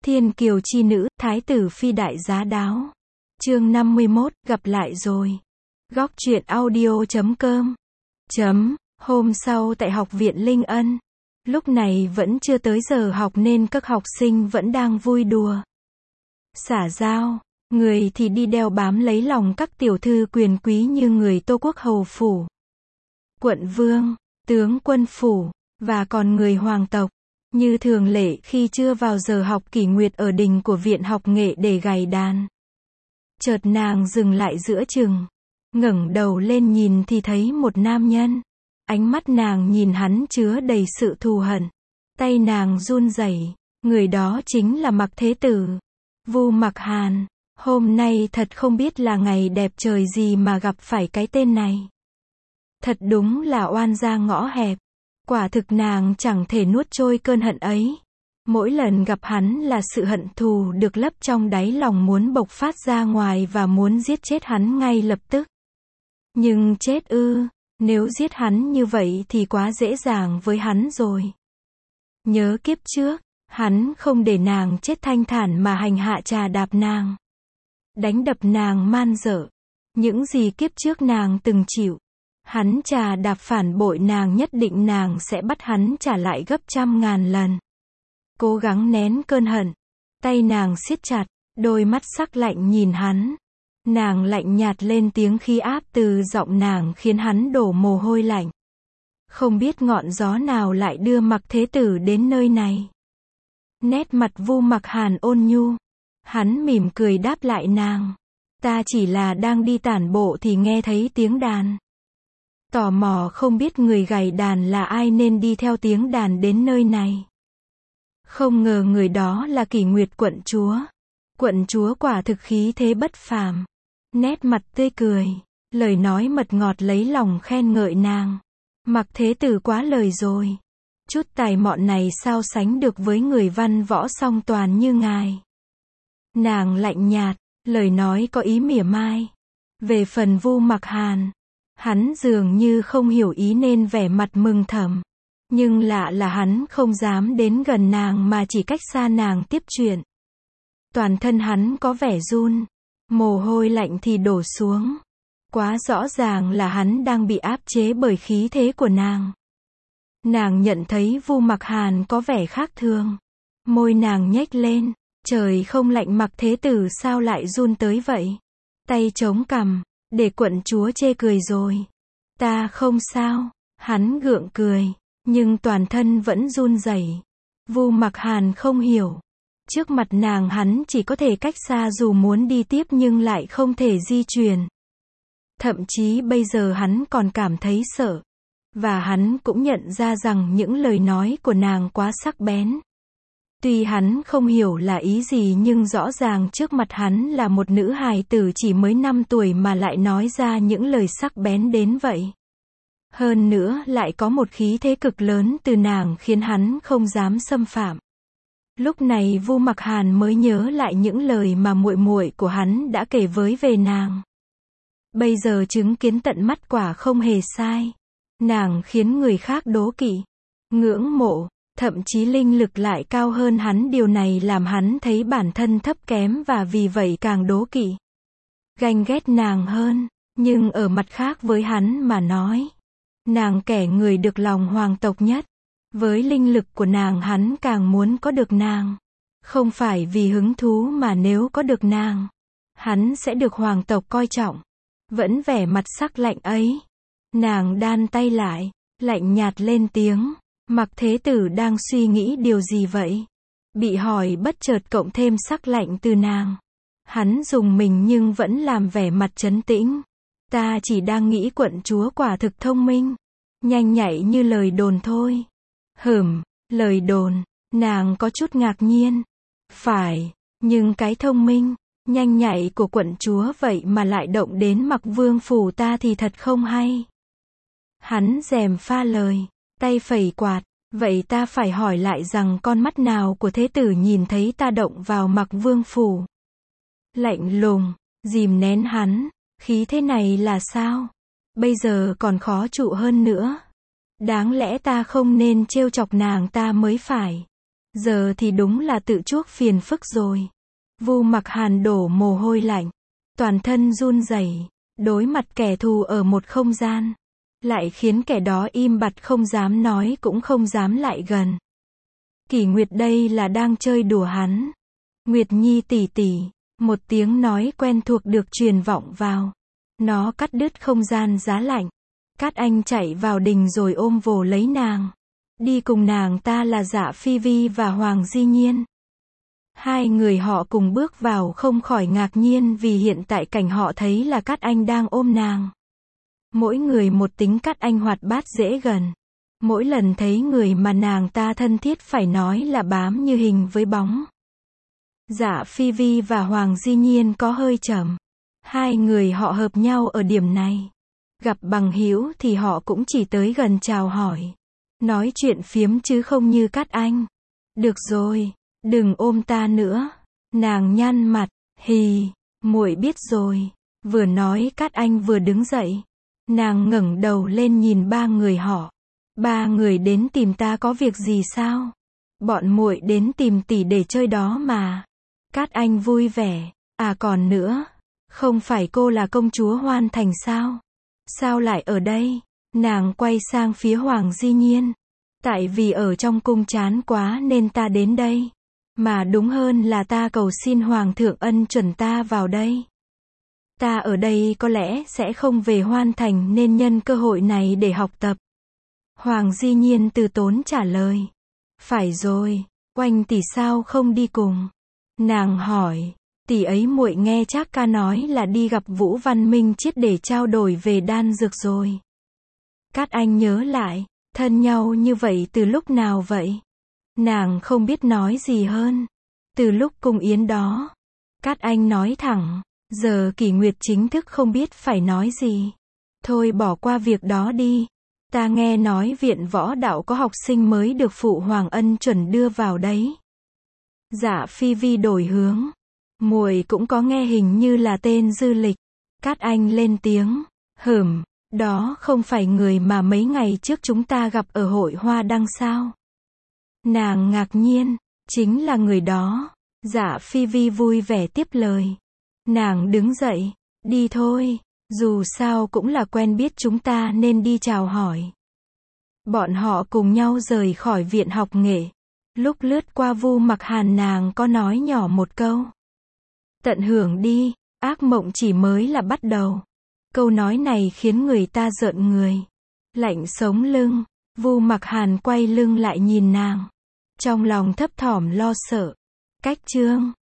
Thiên kiều chi nữ, thái tử phi đại giá đáo. Chương 51, gặp lại rồi. Góc truyện audio.com. Hôm sau tại học viện Linh Ân. Lúc này vẫn chưa tới giờ học nên các học sinh vẫn đang vui đùa. Xã giao, người thì đi đeo bám lấy lòng các tiểu thư quyền quý như người Tô Quốc hầu phủ, quận vương, tướng quân phủ, và còn người hoàng tộc. Như thường lệ khi chưa vào giờ học kỷ nguyệt ở đình của viện học nghệ để gảy đàn. Chợt nàng dừng lại giữa chừng, ngẩng đầu lên nhìn thì thấy một nam nhân. Ánh mắt nàng nhìn hắn chứa đầy sự thù hận. Tay nàng run rẩy, người đó chính là Mạc Thế Tử, Vu Mạc Hàn. Hôm nay thật không biết là ngày đẹp trời gì mà gặp phải cái tên này. Thật đúng là oan gia ngõ hẹp. Quả thực nàng chẳng thể nuốt trôi cơn hận ấy. Mỗi lần gặp hắn là sự hận thù được lấp trong đáy lòng muốn bộc phát ra ngoài và muốn giết chết hắn ngay lập tức. Nhưng chết ư, nếu giết hắn như vậy thì quá dễ dàng với hắn rồi. Nhớ kiếp trước, hắn không để nàng chết thanh thản mà hành hạ trà đạp nàng, đánh đập nàng man dợ. Những gì kiếp trước nàng từng chịu, hắn trà đạp phản bội nàng, nhất định nàng sẽ bắt hắn trả lại gấp trăm ngàn lần. Cố gắng nén cơn hận, tay nàng siết chặt, đôi mắt sắc lạnh nhìn hắn. Nàng lạnh nhạt lên, tiếng khí áp từ giọng nàng khiến hắn đổ mồ hôi lạnh. Không biết ngọn gió nào lại đưa Mạc Thế Tử đến nơi này. Nét mặt Vu Mạc Hàn ôn nhu. Hắn mỉm cười đáp lại nàng. Ta chỉ là đang đi tản bộ thì nghe thấy tiếng đàn. Tò mò không biết người gảy đàn là ai nên đi theo tiếng đàn đến nơi này. Không ngờ người đó là Kỷ Nguyệt quận chúa. Quận chúa quả thực khí thế bất phàm. Nét mặt tươi cười, lời nói mật ngọt lấy lòng khen ngợi nàng. Mạc Thế Tử quá lời rồi. Chút tài mọn này sao sánh được với người văn võ song toàn như ngài. Nàng lạnh nhạt, lời nói có ý mỉa mai. Về phần Vu Mạc Hàn, hắn dường như không hiểu ý nên vẻ mặt mừng thầm. Nhưng lạ là hắn không dám đến gần nàng mà chỉ cách xa nàng tiếp chuyện. Toàn thân hắn có vẻ run, mồ hôi lạnh thì đổ xuống. Quá rõ ràng là hắn đang bị áp chế bởi khí thế của nàng. Nàng nhận thấy Vu Mạc Hàn có vẻ khác thường. Môi nàng nhếch lên, trời không lạnh Mạc Thế Tử sao lại run tới vậy? Tay chống cằm, để quận chúa chê cười rồi. Ta không sao, hắn gượng cười, nhưng toàn thân vẫn run rẩy. Vu Mạc Hàn không hiểu. Trước mặt nàng hắn chỉ có thể cách xa, dù muốn đi tiếp nhưng lại không thể di chuyển. Thậm chí bây giờ hắn còn cảm thấy sợ. Và hắn cũng nhận ra rằng những lời nói của nàng quá sắc bén. Tuy hắn không hiểu là ý gì nhưng rõ ràng trước mặt hắn là một nữ hài tử chỉ mới 5 tuổi mà lại nói ra những lời sắc bén đến vậy. Hơn nữa lại có một khí thế cực lớn từ nàng khiến hắn không dám xâm phạm. Lúc này Vu Mạc Hàn mới nhớ lại những lời mà muội muội của hắn đã kể với về nàng. Bây giờ chứng kiến tận mắt quả không hề sai. Nàng khiến người khác đố kỵ, ngưỡng mộ, thậm chí linh lực lại cao hơn hắn. Điều này làm hắn thấy bản thân thấp kém và vì vậy càng đố kỵ, ganh ghét nàng hơn. Nhưng ở mặt khác với hắn mà nói, nàng kẻ người được lòng hoàng tộc nhất. Với linh lực của nàng hắn càng muốn có được nàng. Không phải vì hứng thú mà nếu có được nàng, hắn sẽ được hoàng tộc coi trọng. Vẫn vẻ mặt sắc lạnh ấy. Nàng đan tay lại, lạnh nhạt lên tiếng. Mạc Thế Tử đang suy nghĩ điều gì vậy? Bị hỏi bất chợt cộng thêm sắc lạnh từ nàng. Hắn rùng mình nhưng vẫn làm vẻ mặt trấn tĩnh. Ta chỉ đang nghĩ quận chúa quả thực thông minh, nhanh nhạy như lời đồn thôi. Lời đồn, nàng có chút ngạc nhiên. Phải, nhưng cái thông minh, nhanh nhạy của quận chúa vậy mà lại động đến Mặc Vương phủ ta thì thật không hay. Hắn gièm pha lời, tay phẩy quạt. Vậy ta phải hỏi lại rằng con mắt nào của Thế Tử nhìn thấy ta động vào Mặc Vương phủ? Lạnh lùng, dìm nén hắn. Khí thế này là sao? Bây giờ còn khó trụ hơn nữa. Đáng lẽ ta không nên trêu chọc nàng ta mới phải. Giờ thì đúng là tự chuốc phiền phức rồi. Vu Mặc Hàn đổ mồ hôi lạnh, toàn thân run rẩy, đối mặt kẻ thù ở một không gian, lại khiến kẻ đó im bặt không dám nói cũng không dám lại gần. Kỷ Nguyệt đây là đang chơi đùa hắn. Nguyệt Nhi tỷ tỷ, một tiếng nói quen thuộc được truyền vọng vào. Nó cắt đứt không gian giá lạnh. Cát Anh chạy vào đình rồi ôm vồ lấy nàng. Đi cùng nàng ta là Dạ Phi Vi và Hoàng Di Nhiên. Hai người họ cùng bước vào không khỏi ngạc nhiên vì hiện tại cảnh họ thấy là Cát Anh đang ôm nàng. Mỗi người một tính Cát Anh hoạt bát dễ gần. Mỗi lần thấy người mà nàng ta thân thiết phải nói là bám như hình với bóng. Dạ Phi Vi và Hoàng Di Nhiên có hơi chậm. Hai người họ hợp nhau ở điểm này. Gặp bằng hữu thì họ cũng chỉ tới gần chào hỏi. Nói chuyện phiếm chứ không như Cát Anh. Được rồi, đừng ôm ta nữa. Nàng nhăn mặt, hì, muội biết rồi. Vừa nói Cát Anh vừa đứng dậy. Nàng ngẩng đầu lên nhìn ba người họ. Ba người đến tìm ta có việc gì sao? Bọn muội đến tìm tỷ để chơi đó mà. Cát Anh vui vẻ. À còn nữa, không phải cô là công chúa Hoan Thành sao? Sao lại ở đây? Nàng quay sang phía Hoàng Di Nhiên. Tại vì ở trong cung chán quá nên ta đến đây. Mà đúng hơn là ta cầu xin Hoàng thượng ân chuẩn ta vào đây. Ta ở đây có lẽ sẽ không về Hoan Thành nên nhân cơ hội này để học tập. Hoàng Di Nhiên từ tốn trả lời. Phải rồi, Oanh tỷ sao không đi cùng? Nàng hỏi, tỷ ấy muội nghe Trác ca nói là đi gặp Vũ Văn Minh Chiết để trao đổi về đan dược rồi. Cát Anh nhớ lại, thân nhau như vậy từ lúc nào vậy? Nàng không biết nói gì hơn. Từ lúc cung yến đó. Cát Anh nói thẳng, giờ Kỷ Nguyệt chính thức không biết phải nói gì. Thôi bỏ qua việc đó đi. Ta nghe nói viện võ đạo có học sinh mới được phụ hoàng ân chuẩn đưa vào đấy. Dạ Phi Vi đổi hướng. Muội cũng có nghe hình như là tên Dư Lịch. Cát Anh lên tiếng. Đó không phải người mà mấy ngày trước chúng ta gặp ở hội Hoa Đăng sao? Nàng ngạc nhiên. Chính là người đó. Dạ Phi Vi vui vẻ tiếp lời. Nàng đứng dậy. Đi thôi. Dù sao cũng là quen biết chúng ta nên đi chào hỏi. Bọn họ cùng nhau rời khỏi viện học nghệ. Lúc lướt qua Vu Mặc Hàn nàng có nói nhỏ một câu. Tận hưởng đi, ác mộng chỉ mới là bắt đầu. Câu nói này khiến người ta rợn người. Lạnh sống lưng, Vu Mặc Hàn quay lưng lại nhìn nàng. Trong lòng thấp thỏm lo sợ. Cách chương